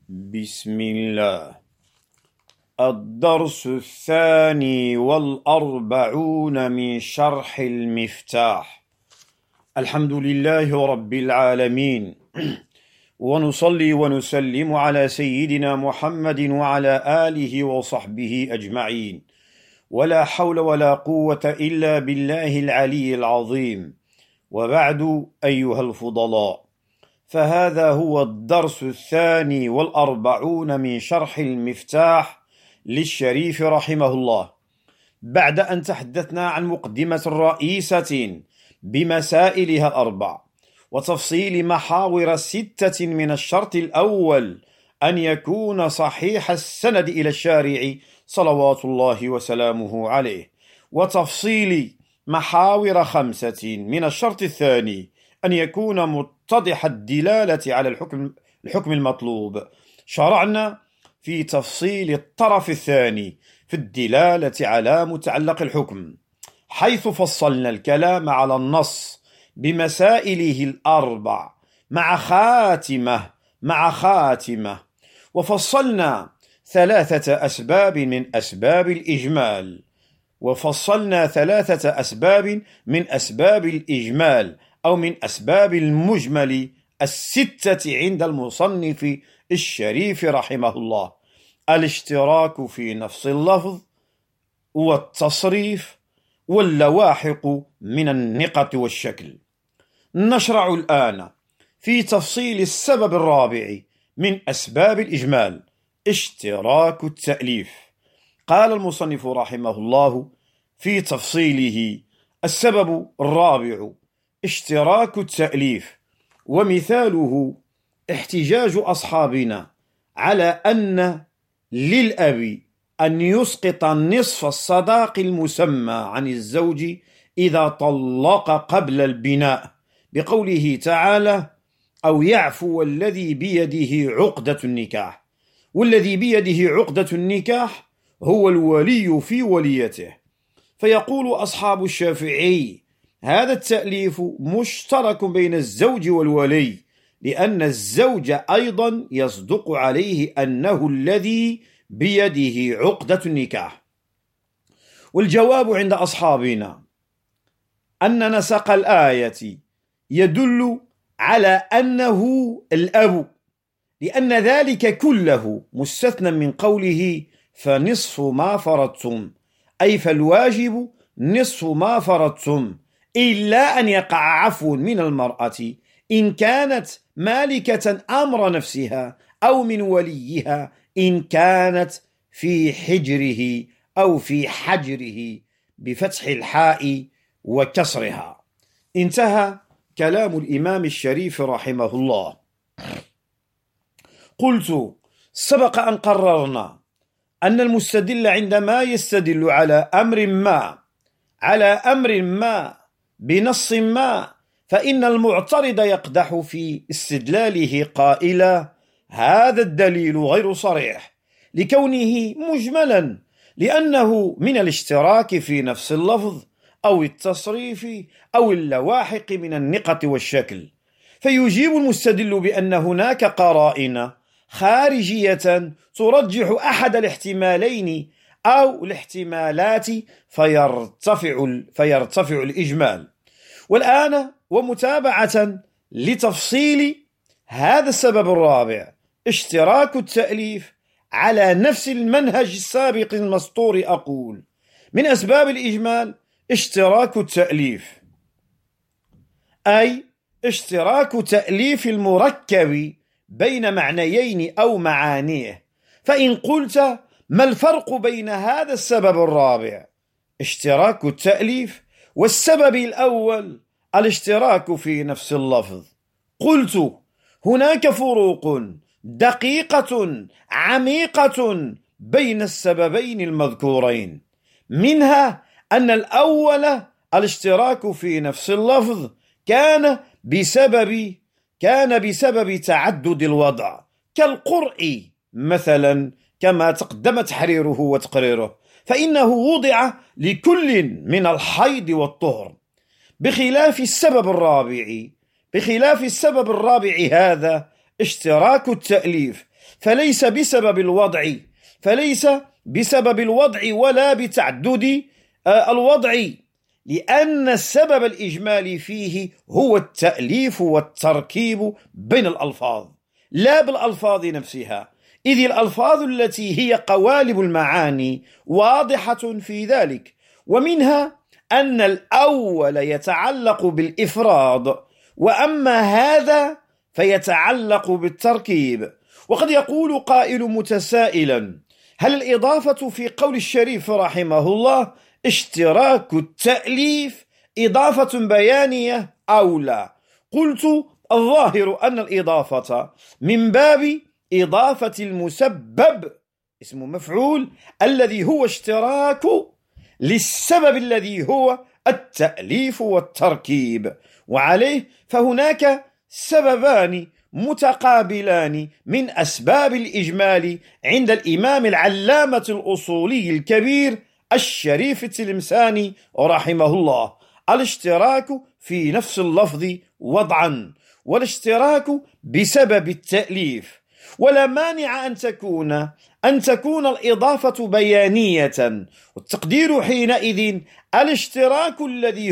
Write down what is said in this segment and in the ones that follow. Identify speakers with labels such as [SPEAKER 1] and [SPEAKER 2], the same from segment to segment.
[SPEAKER 1] بسم الله. الدرس 42 من شرح المفتاح. الحمد لله رب العالمين، ونصلي ونسلم على سيدنا محمد وعلى آله وصحبه أجمعين، ولا حول ولا قوة إلا بالله العلي العظيم. وبعد، أيها الفضلاء، فهذا هو الدرس 42 من شرح المفتاح للشريف رحمه الله، بعد أن تحدثنا عن مقدمة رئيسة بمسائلها الأربع، وتفصيل محاور 6 من الشرط الأول أن يكون صحيح السند إلى الشارع صلوات الله وسلامه عليه، وتفصيل محاور 5 من الشرط الثاني أن يكون متضح الدلالة على الحكم المطلوب. شرعنا في تفصيل الطرف الثاني في الدلالة على متعلق الحكم، حيث فصلنا الكلام على النص بمسائله الأربع مع خاتمة، وفصلنا 3 أسباب من أسباب الإجمال، أو من أسباب المجمل 6 عند المصنف الشريف رحمه الله: الاشتراك في نفس اللفظ، والتصريف، واللواحق من النقط والشكل. نشرع الآن في تفصيل السبب الرابع من أسباب الإجمال: اشتراك التأليف. قال المصنف رحمه الله في تفصيله: السبب الرابع اشتراك التأليف، ومثاله احتجاج أصحابنا على أن للأب أن يسقط نصف الصداق المسمى عن الزوج إذا طلق قبل البناء، بقوله تعالى: أو يعفو الذي بيده عقدة النكاح. والذي بيده عقدة النكاح هو الولي في وليته. فيقول أصحاب الشافعي: هذا التأليف مشترك بين الزوج والولي، لأن الزوج أيضا يصدق عليه أنه الذي بيده عقدة النكاح. والجواب عند أصحابنا أن نسق الآية يدل على أنه الأب، لأن ذلك كله مستثنى من قوله فنصف ما فرضتم، أي فالواجب نصف ما فرضتم، إلا أن يقع عفو من المرأة إن كانت مالكة أمر نفسها، أو من وليها إن كانت في حجره أو في حجره بفتح الحاء وكسرها. انتهى كلام الإمام الشريف رحمه الله. قلت: سبق أن قررنا أن المستدل عندما يستدل على أمر ما بنص ما، فإن المعترض يقدح في استدلاله قائلا: هذا الدليل غير صريح لكونه مجملا، لأنه من الاشتراك في نفس اللفظ أو التصريف أو اللواحق من النقط والشكل. فيجيب المستدل بأن هناك قرائن خارجية ترجح أحد الاحتمالين أو الاحتمالات فيرتفع الإجمال. والآن، ومتابعة لتفصيل هذا السبب الرابع اشتراك التأليف على نفس المنهج السابق المسطور، أقول: من أسباب الإجمال اشتراك التأليف، أي اشتراك تأليف المركب بين معنيين أو معانيه. فإن قلت: ما الفرق بين هذا السبب الرابع اشتراك التأليف والسبب الأول الاشتراك في نفس اللفظ؟ قلت: هناك فروق دقيقة عميقة بين السببين المذكورين، منها أن الأول الاشتراك في نفس اللفظ كان بسبب تعدد الوضع، كالقرء مثلا، كما تقدم تحريره وتقريره، فإنه وضع لكل من الحيض والطهر، بخلاف السبب الرابع هذا اشتراك التأليف فليس بسبب الوضع ولا بتعدد الوضع، لأن السبب الإجمالي فيه هو التأليف والتركيب بين الألفاظ لا بالألفاظ نفسها، إذ الألفاظ التي هي قوالب المعاني واضحة في ذلك، ومنها أن الأول يتعلق بالإفراد، وأما هذا فيتعلق بالتركيب. وقد يقول قائل متسائلا: هل الإضافة في قول الشريف رحمه الله اشتراك التأليف إضافة بيانية أو لا؟ قلت: الظاهر أن الإضافة من باب إضافة المسبب اسم مفعول الذي هو اشتراك للسبب الذي هو التأليف والتركيب، وعليه فهناك سببان متقابلان من أسباب الإجمال عند الإمام العلامة الأصولي الكبير الشريف التلمساني رحمه الله: الاشتراك في نفس اللفظ وضعا، والاشتراك بسبب التأليف. ولا مانع أن تكون الإضافة بيانية، والتقدير حينئذ الاشتراك الذي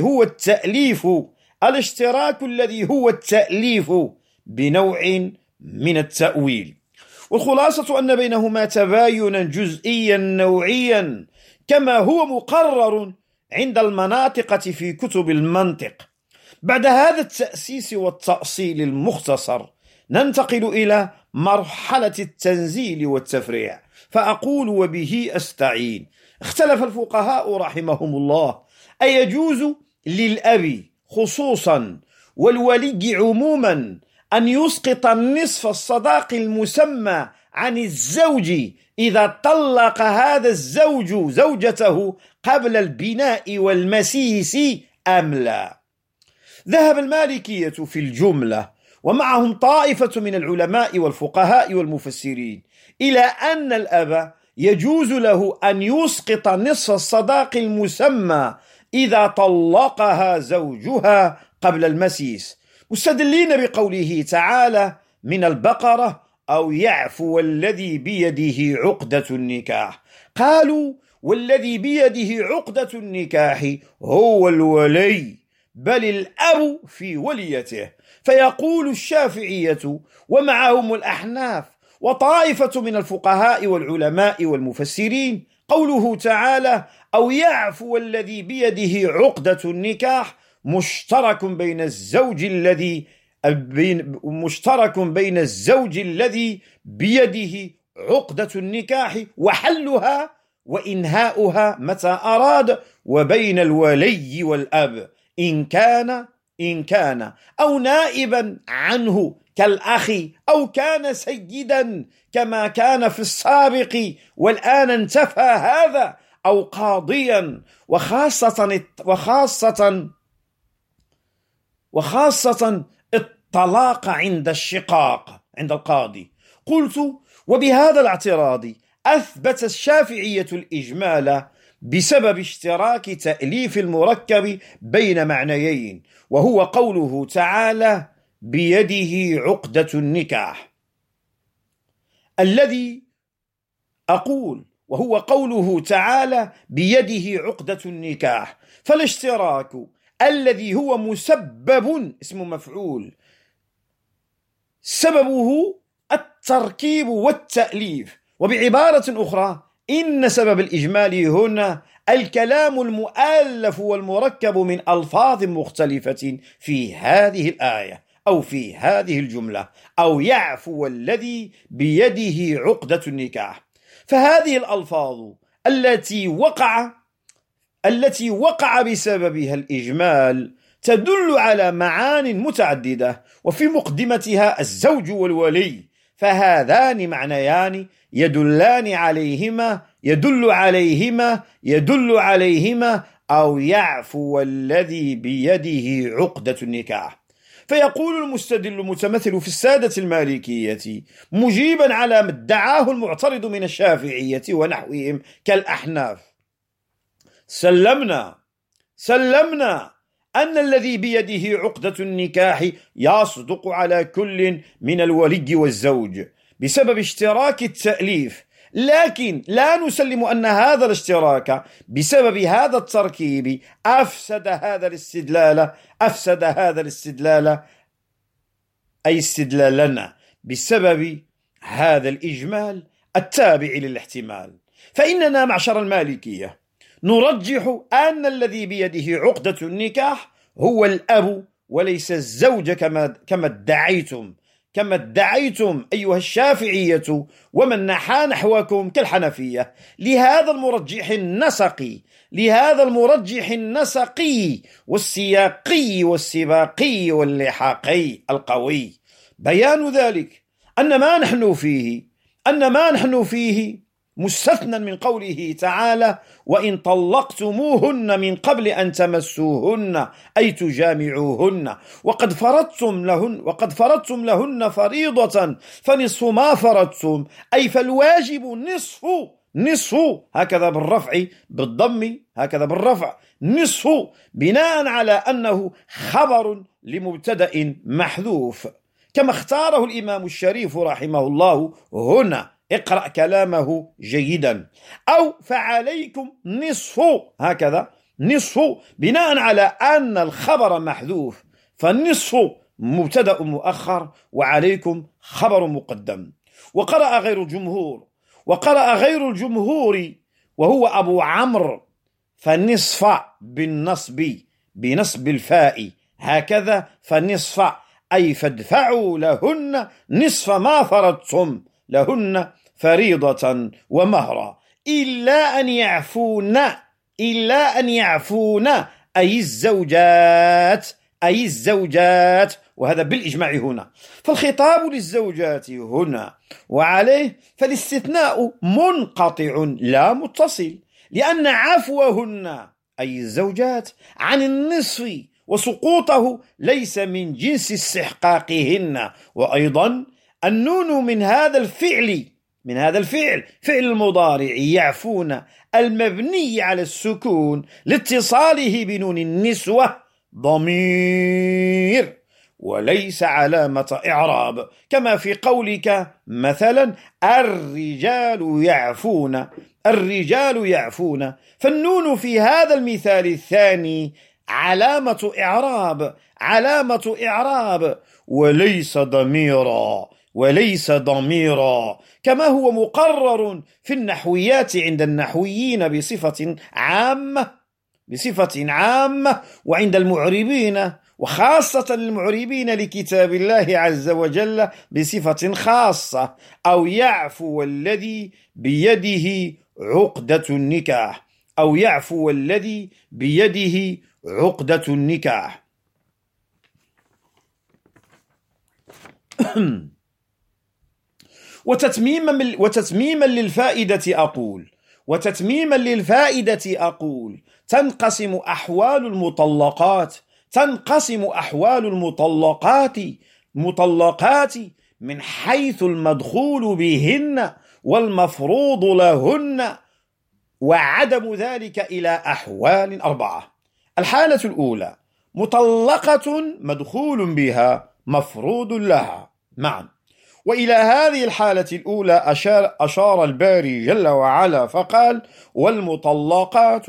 [SPEAKER 1] هو التأليف بنوع من التأويل. والخلاصة أن بينهما تباينا جزئيا نوعيا كما هو مقرر عند المناطقة في كتب المنطق. بعد هذا التأسيس والتأصيل المختصر ننتقل إلى مرحلة التنزيل والتفريع، فأقول وبه أستعين: اختلف الفقهاء رحمهم الله أيجوز للأب خصوصا والولي عموما أن يسقط النصف الصداق المسمى عن الزوج إذا طلق هذا الزوج زوجته قبل البناء والمسيس أم لا؟ ذهب المالكية في الجملة ومعهم طائفة من العلماء والفقهاء والمفسرين إلى أن الأب يجوز له أن يسقط نصف الصداق المسمى إذا طلقها زوجها قبل المسيس، مستدلين بقوله تعالى من البقرة: أو يعفو الذي بيده عقدة النكاح. قالوا: والذي بيده عقدة النكاح هو الولي، بل الأب في وليته. فيقول الشافعية ومعهم الأحناف وطائفة من الفقهاء والعلماء والمفسرين قوله تعالى: أو يعفو الذي بيده عقدة النكاح مشترك بين الزوج الذي بيده عقدة النكاح وحلها وإنهاؤها متى أراد، وبين الولي والأب إن كان أو نائبا عنه كالأخ، أو كان سيدا كما كان في السابق والآن انتفى هذا، أو قاضيا، وخاصة الطلاق عند الشقاق عند القاضي. قلت: وبهذا الاعتراض أثبت الشافعية الإجمال بسبب اشتراك تأليف المركب بين معنيين، وهو قوله تعالى: بيده عقدة النكاح. وهو قوله تعالى بيده عقدة النكاح، فالاشتراك الذي هو مسبب اسم مفعول سببه التركيب والتأليف. وبعبارة أخرى إن سبب الإجمال هنا الكلام المؤلف والمركب من ألفاظ مختلفة في هذه الآية أو في هذه الجملة: أو يعفو الذي بيده عقدة النكاح. فهذه الألفاظ التي وقع بسببها الإجمال تدل على معان متعددة، وفي مقدمتها الزوج والولي، فهذان معنيان يدل عليهما أو يعفو الذي بيده عقدة النكاح. فيقول المستدل المتمثل في السادة المالكية مجيبا على ما ادعاه المعترض من الشافعية ونحوهم كالأحناف: سلمنا أن الذي بيده عقدة النكاح يصدق على كل من الولي والزوج، بسبب اشتراك التأليف، لكن لا نسلم أن هذا الاشتراك بسبب هذا التركيب أفسد هذا الاستدلال أي استدلالنا بسبب هذا الإجمال التابع للاحتمال. فإننا معشر المالكية نرجح أن الذي بيده عقدة النكاح هو الأب وليس الزوج كما ادعيتم أيها الشافعية ومن نحى نحوكم كالحنفية. لهذا المرجح النسقي والسياقي والسباقي واللحاقي القوي بيان ذلك أن ما نحن فيه مستثنى من قوله تعالى: وإن طلقتموهن من قبل أن تمسوهن أي تجامعوهن وقد فرضتم لهن فريضة فنصف ما فرضتم، أي فالواجب نصف هكذا بالرفع بالضم هكذا بالرفع نصف، بناء على أنه خبر لمبتدأ محذوف كما اختاره الإمام الشريف رحمه الله هنا. اقرأ كلامه جيدا. أو فعليكم نصف هكذا نصف، بناء على أن الخبر محذوف فالنصف مبتدأ مؤخر وعليكم خبر مقدم. وقرأ غير الجمهور وهو أبو عمرو فالنصف بنصب الفاء هكذا، فالنصف أي فادفعوا لهن نصف ما فرضتم لهن فريضة ومهرا إلا أن يعفون أي الزوجات وهذا بالإجماع هنا. فالخطاب للزوجات هنا وعليه فالاستثناء منقطع لا متصل، لأن عفوهن أي الزوجات عن النصف وسقوطه ليس من جنس استحقاقهن. وأيضا النون من هذا الفعل فعل المضارع يعفون المبني على السكون لاتصاله بنون النسوة ضمير وليس علامة إعراب، كما في قولك مثلا الرجال يعفون، فالنون في هذا المثال الثاني علامة إعراب وليس ضميرا كما هو مقرر في النحويات عند النحويين بصفة عامة وعند المعربين وخاصة المعربين لكتاب الله عز وجل بصفة خاصة. أو يعفو الذي بيده عقدة النكاح وتتميما للفائدة أقول تنقسم أحوال المطلقات من حيث المدخول بهن والمفروض لهن وعدم ذلك إلى أحوال 4. الحالة الأولى مطلقة مدخول بها مفروض لها معا. وإلى هذه الحالة الأولى أشار الباري جل وعلا فقال: والمطلقات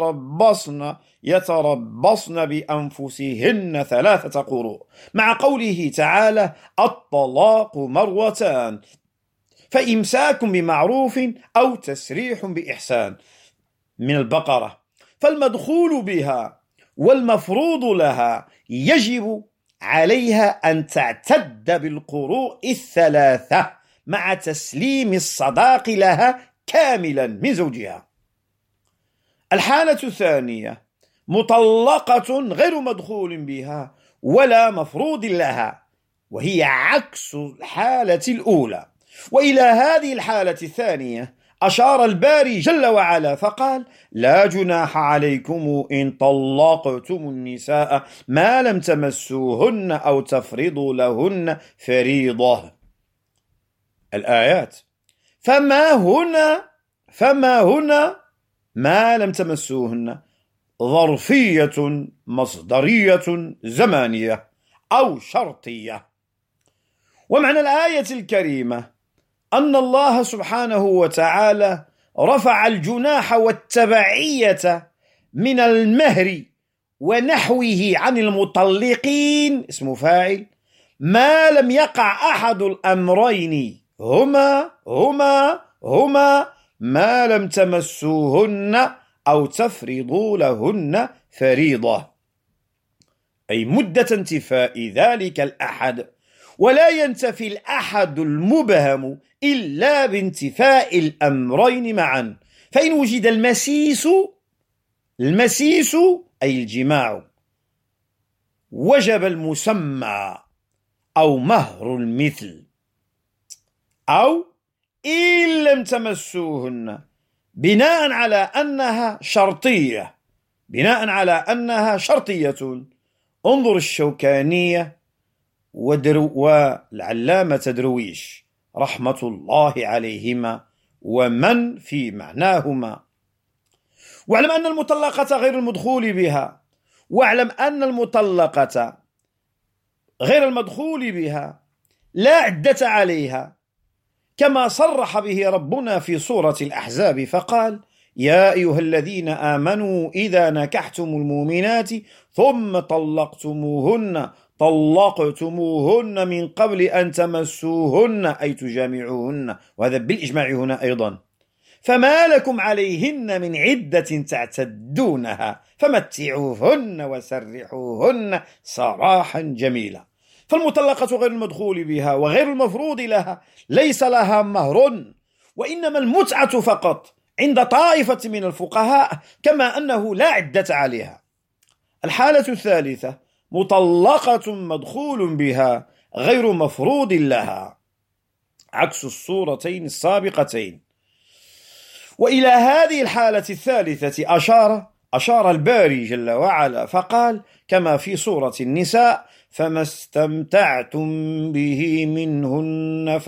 [SPEAKER 1] يتربصن بأنفسهن 3 قروء، مع قوله تعالى: الطلاق مرتان فإمساك بمعروف أو تسريح بإحسان من البقرة. فالمدخول بها والمفروض لها يجب عليها أن تعتد بالقروء 3 مع تسليم الصداق لها كاملا من زوجها. الحالة الثانية مطلقة غير مدخول بها ولا مفروض لها، وهي عكس الحالة الأولى. وإلى هذه الحالة الثانية أشار الباري جل وعلا فقال: لا جناح عليكم إن طلقتم النساء ما لم تمسوهن أو تفرضوا لهن فريضة. الآيات. فما هنا ما لم تمسوهن ظرفية مصدرية زمانية أو شرطية. ومعنى الآية الكريمة أن الله سبحانه وتعالى رفع الجناح والتبعية من المهر ونحوه عن المطلقين اسم فاعل ما لم يقع أحد الأمرين هما ما لم تمسوهن أو تفرضوا لهن فريضة، أي مدة انتفاء ذلك الأحد، ولا ينتفي الأحد المبهم إلا بانتفاء الأمرين معا. فإن وجد المسيس أي الجماع وجب المسمى أو مهر المثل، أو إن لم تمسوهن بناء على أنها شرطية. انظر الشوكانية والعلامة درويش رحمة الله عليهما ومن في معناهما. واعلم أن المطلقة غير المدخول بها لا عدة عليها، كما صرح به ربنا في سورة الأحزاب فقال: يا أيها الذين آمنوا إذا نكحتم المؤمنات ثم طلقتموهن من قبل أن تمسوهن أي تجامعوهن، وهذا بالإجماع هنا أيضا، فما لكم عليهن من عدة تعتدونها فمتعوهن وسرحوهن سراحا جميلا. فالمطلقة غير المدخول بها وغير المفروض لها ليس لها مهر، وإنما المتعة فقط عند طائفة من الفقهاء، كما أنه لا عدة عليها. الحالة الثالثة مطلقة مدخول بها غير مفروض لها، عكس الصورتين السابقتين. وإلى هذه الحالة الثالثة أشار الباري جل وعلا فقال كما في سورة النساء: فما استمتعتم به منهن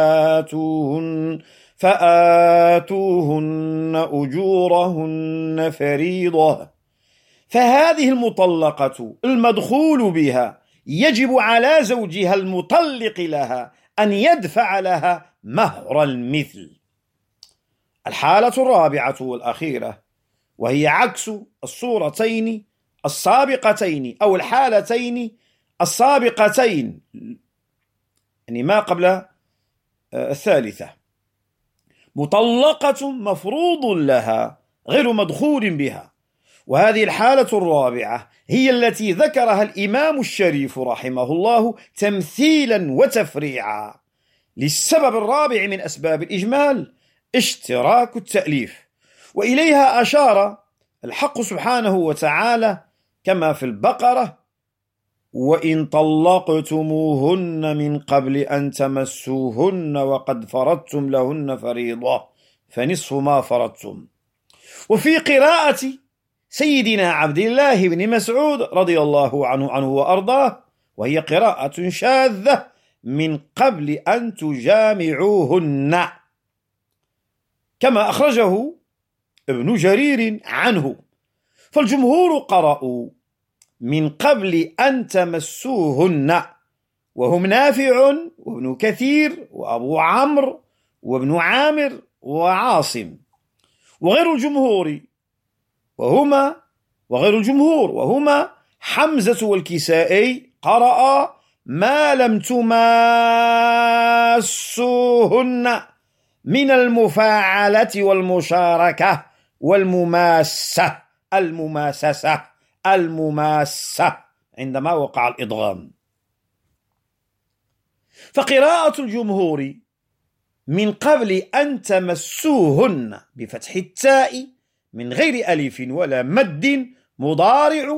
[SPEAKER 1] فآتوهن أجورهن فريضة. فهذه المطلقة المدخول بها يجب على زوجها المطلق لها أن يدفع لها مهر المثل. الحالة الرابعة والأخيرة وهي عكس الصورتين السابقتين أو الحالتين السابقتين، يعني ما قبل الثالثة، مطلقة مفروض لها غير مدخول بها. وهذه الحالة الرابعة هي التي ذكرها الإمام الشريف رحمه الله تمثيلا وتفريعا للسبب الرابع من أسباب الإجمال: اشتراك التأليف. وإليها أشار الحق سبحانه وتعالى كما في البقرة: وإن طلقتموهن من قبل أن تمسوهن وقد فرضتم لهن فريضة فنصف ما فرضتم. وفي قراءة سيدنا عبد الله بن مسعود رضي الله عنه وأرضاه، وهي قراءة شاذة: من قبل أن تجامعوهن، كما أخرجه ابن جرير عنه. فالجمهور قرأوا من قبل أن تمسوهن، وهم نافع وابن كثير وأبو عمرو وابن عامر وعاصم. وغير الجمهور وهما حمزة والكسائي قرأ ما لم تماسوهن من المفاعلة والمشاركة والمماسة المماسة عندما وقع الإدغام. فقراءة الجمهور من قبل أن تمسوهن بفتح التاء من غير ألف ولا مد مضارع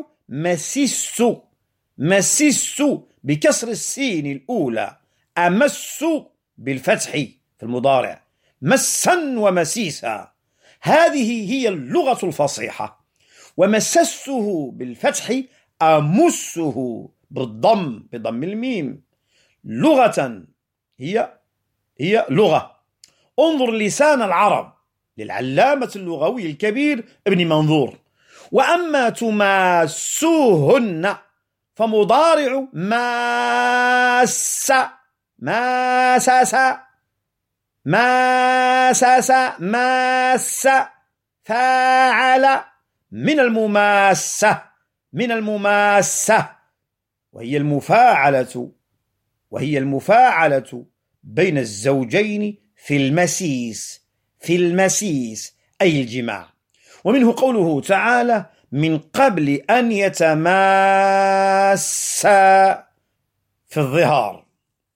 [SPEAKER 1] مسس بكسر السين الأولى، أمس بالفتح في المضارع، مسا ومسيسا. هذه هي اللغة الفصيحة. ومسسه بالفتح أمسه بضم الميم. لغة هي لغة. انظر لسان العرب للعلامة اللغوي الكبير ابن منظور. وأما تماسوهن فمضارع ماسس ماسس ماس فاعل من المماسة وهي المفاعلة بين الزوجين في المسيس أي الجماع. ومنه قوله تعالى من قبل أن يتماسا في الظهار.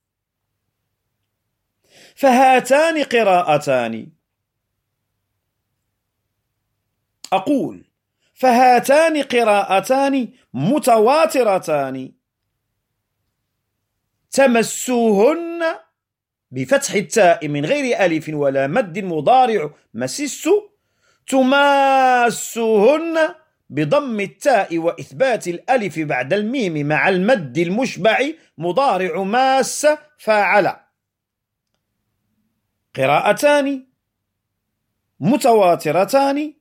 [SPEAKER 1] فهاتان قراءتان، أقول فهاتان قراءتان متواترتان تمسوهن بفتح التاء من غير ألف ولا مد مضارع مسس، تماسهن بضم التاء وإثبات الألف بعد الميم مع المد المشبع مضارع ماس فاعل. قراءتان متواترتان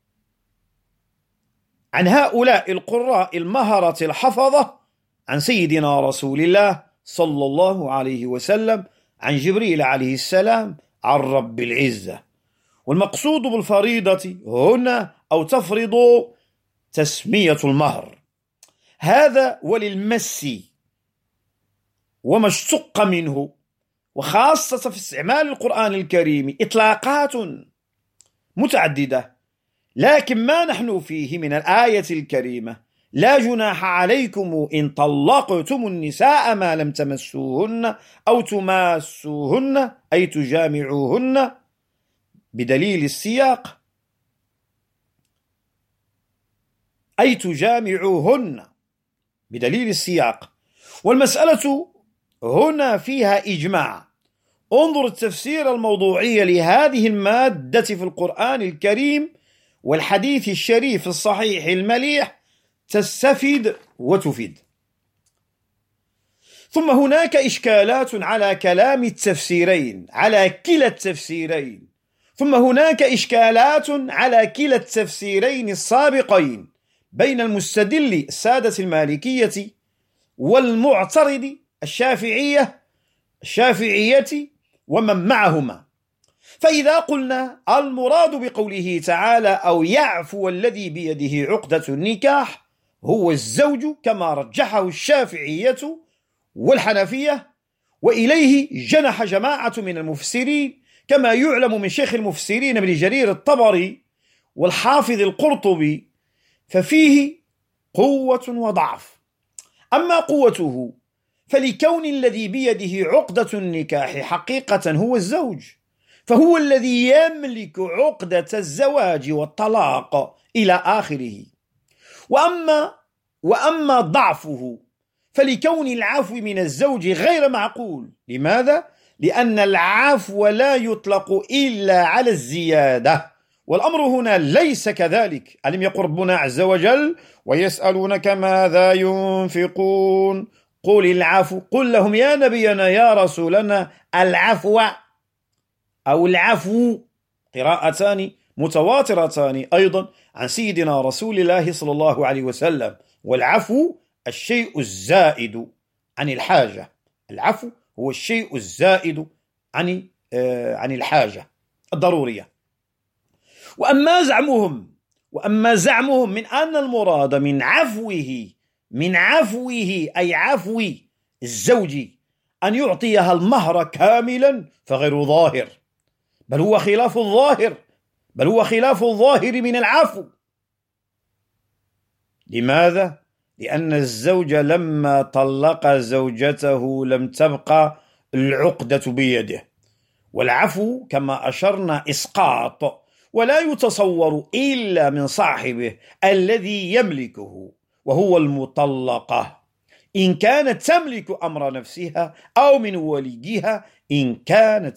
[SPEAKER 1] عن هؤلاء القراء المهرة الحفظة عن سيدنا رسول الله صلى الله عليه وسلم عن جبريل عليه السلام عن رب العزة. والمقصود بالفريضة هنا أو تفرض تسمية المهر، هذا وللمس وما اشتق منه، وخاصة في استعمال القرآن الكريم إطلاقات متعددة، لكن ما نحن فيه من الآية الكريمة لا جناح عليكم إن طلقتم النساء ما لم تمسوهن أو تماسوهن أي تجامعوهن بدليل السياق، أي تجامعوهن بدليل السياق. والمسألة هنا فيها إجماع. انظر التفسير الموضوعي لهذه المادة في القرآن الكريم والحديث الشريف الصحيح المليح، تستفيد وتفيد. ثم هناك إشكالات على كلام التفسيرين، على كلا التفسيرين، ثم هناك إشكالات على كلا التفسيرين السابقين بين المستدل السادة المالكية والمعترض الشافعية ومن معهما. فإذا قلنا المراد بقوله تعالى أو يعفو الذي بيده عقدة النكاح هو الزوج كما رجحه الشافعية والحنفية، وإليه جنح جماعة من المفسرين كما يعلم من شيخ المفسرين ابن جرير الطبري والحافظ القرطبي، ففيه قوة وضعف. أما قوته فلكون الذي بيده عقدة النكاح حقيقة هو الزوج، فهو الذي يملك عقدة الزواج والطلاق إلى آخره. وأما ضعفه فلكون العفو من الزوج غير معقول. لماذا؟ لأن العفو لا يطلق إلا على الزيادة، والأمر هنا ليس كذلك. ألم يقل ربنا عز وجل ويسألونك ماذا ينفقون قل العفو، قل لهم يا نبينا يا رسولنا العفو أو العفو. قراءتان متواترتان أيضا عن سيدنا رسول الله صلى الله عليه وسلم. والعفو الشيء الزائد عن الحاجة، العفو هو الشيء الزائد عن الحاجة الضرورية. وأما زعمهم من أن المراد من عفوه أي عفو الزوج أن يعطيها المهر كاملا فغير ظاهر، بل هو خلاف الظاهر من العفو. لماذا؟ لأن الزوج لما طلق زوجته لم تبقى العقدة بيده، والعفو كما أشرنا إسقاط، ولا يتصور إلا من صاحبه الذي يملكه وهو المطلقة، إن كانت تملك أمر نفسها أو من وليها، إن كانت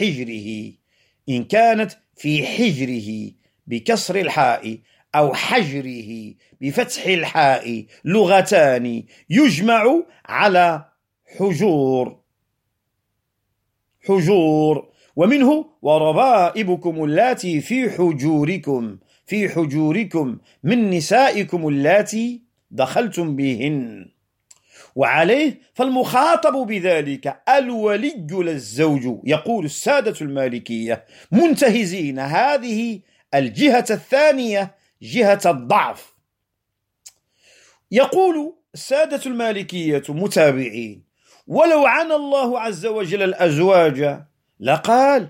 [SPEAKER 1] في حجره بكسر الحاء أو حجره بفتح الحاء، لغتان يجمع على حجور. ومنه وربائبكم اللاتي في حجوركم من نسائكم اللاتي دخلتم بهن. وعليه فالمخاطب بذلك الولي لا الزوج. يقول السادة المالكية منتهزين هذه الجهة الثانية، جهة الضعف. يقول السادة المالكية متابعين: ولو عنى الله عز وجل الأزواج لقال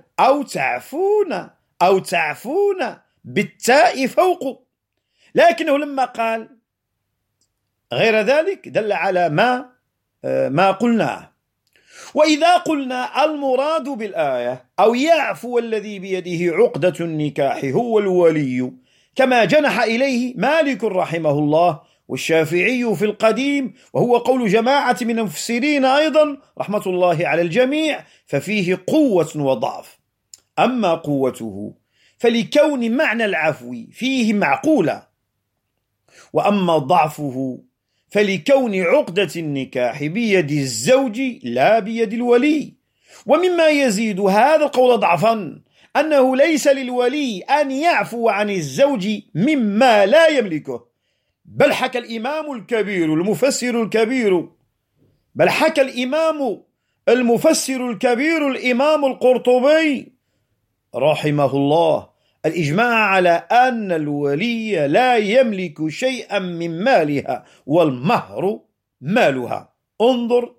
[SPEAKER 1] أو تعفون بالتاء فوق، لكنه لما قال غير ذلك دل على ما قلناه. وإذا قلنا المراد بالآية أو يعفو الذي بيده عقدة النكاح هو الولي، كما جنح إليه مالك رحمه الله والشافعي في القديم، وهو قول جماعة من المفسرين أيضا رحمة الله على الجميع، ففيه قوة وضعف. أما قوته فلكون معنى العفو فيه معقولة، وأما ضعفه فلكون عقدة النكاح بيد الزوج لا بيد الولي. ومما يزيد هذا القول ضعفا أنه ليس للولي أن يعفو عن الزوج مما لا يملكه، بل حكى الإمام الكبير الإمام القرطبي رحمه الله الإجماع على أن الولي لا يملك شيئا من مالها والمهر مالها. انظر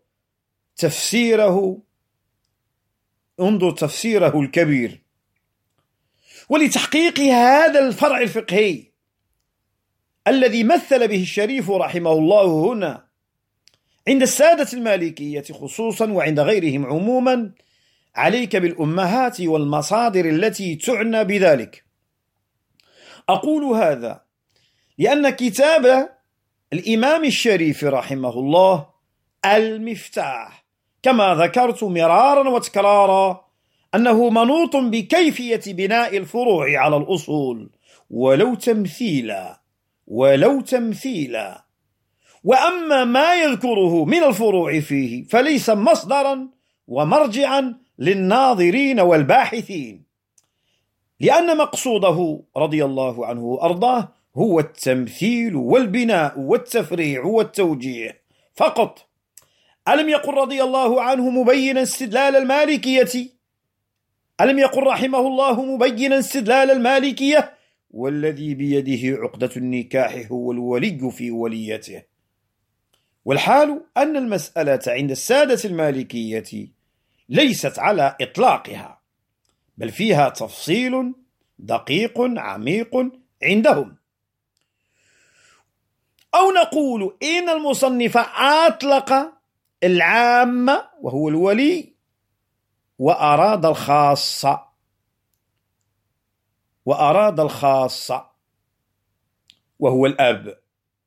[SPEAKER 1] تفسيره الكبير. ولتحقيق هذا الفرع الفقهي الذي مثل به الشريف رحمه الله هنا عند السادة المالكية خصوصا وعند غيرهم عموما، عليك بالأمهات والمصادر التي تعنى بذلك. أقول هذا لأن كتاب الإمام الشريف رحمه الله المفتاح، كما ذكرت مرارا وتكرارا، أنه منوط بكيفية بناء الفروع على الأصول ولو تمثيلا. وأما ما يذكره من الفروع فيه فليس مصدرا ومرجعا للناظرين والباحثين، لأن مقصوده رضي الله عنه وأرضاه هو التمثيل والبناء والتفريع والتوجيه فقط. ألم يقل رضي الله عنه مبينا استدلال المالكية، ألم يقل رحمه الله مبينا استدلال المالكية: والذي بيده عقدة النكاح هو الولي في وليته. والحال أن المسألة عند السادة المالكية ليست على إطلاقها، بل فيها تفصيل دقيق عميق عندهم. أو نقول إن المصنف أطلق العام وهو الولي وأراد الخاصة وهو الأب.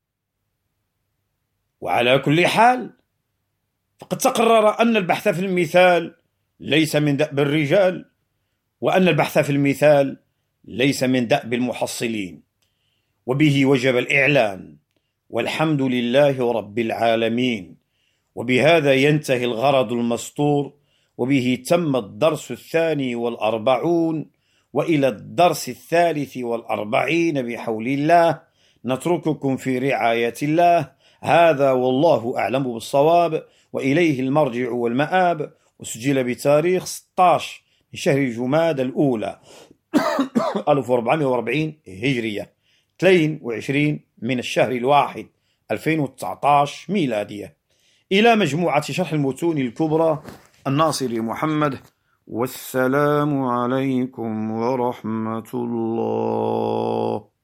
[SPEAKER 1] وعلى كل حال فقد تقرر أن البحث في المثال ليس من دأب الرجال، وأن البحث في المثال ليس من دأب المحصلين، وبه وجب الإعلان، والحمد لله رب العالمين. وبهذا ينتهي الغرض المسطور، وبه تم الدرس 42، وإلى الدرس 43 بحول الله نترككم في رعاية الله. هذا والله أعلم بالصواب، وإليه المرجع والمآب. وسجل بتاريخ 16 من شهر جمادى الأولى 1440 هجرية، 22 من الشهر الواحد 2019 ميلادية، إلى مجموعة شرح المتون الكبرى الناصري محمد. والسلام عليكم ورحمة الله.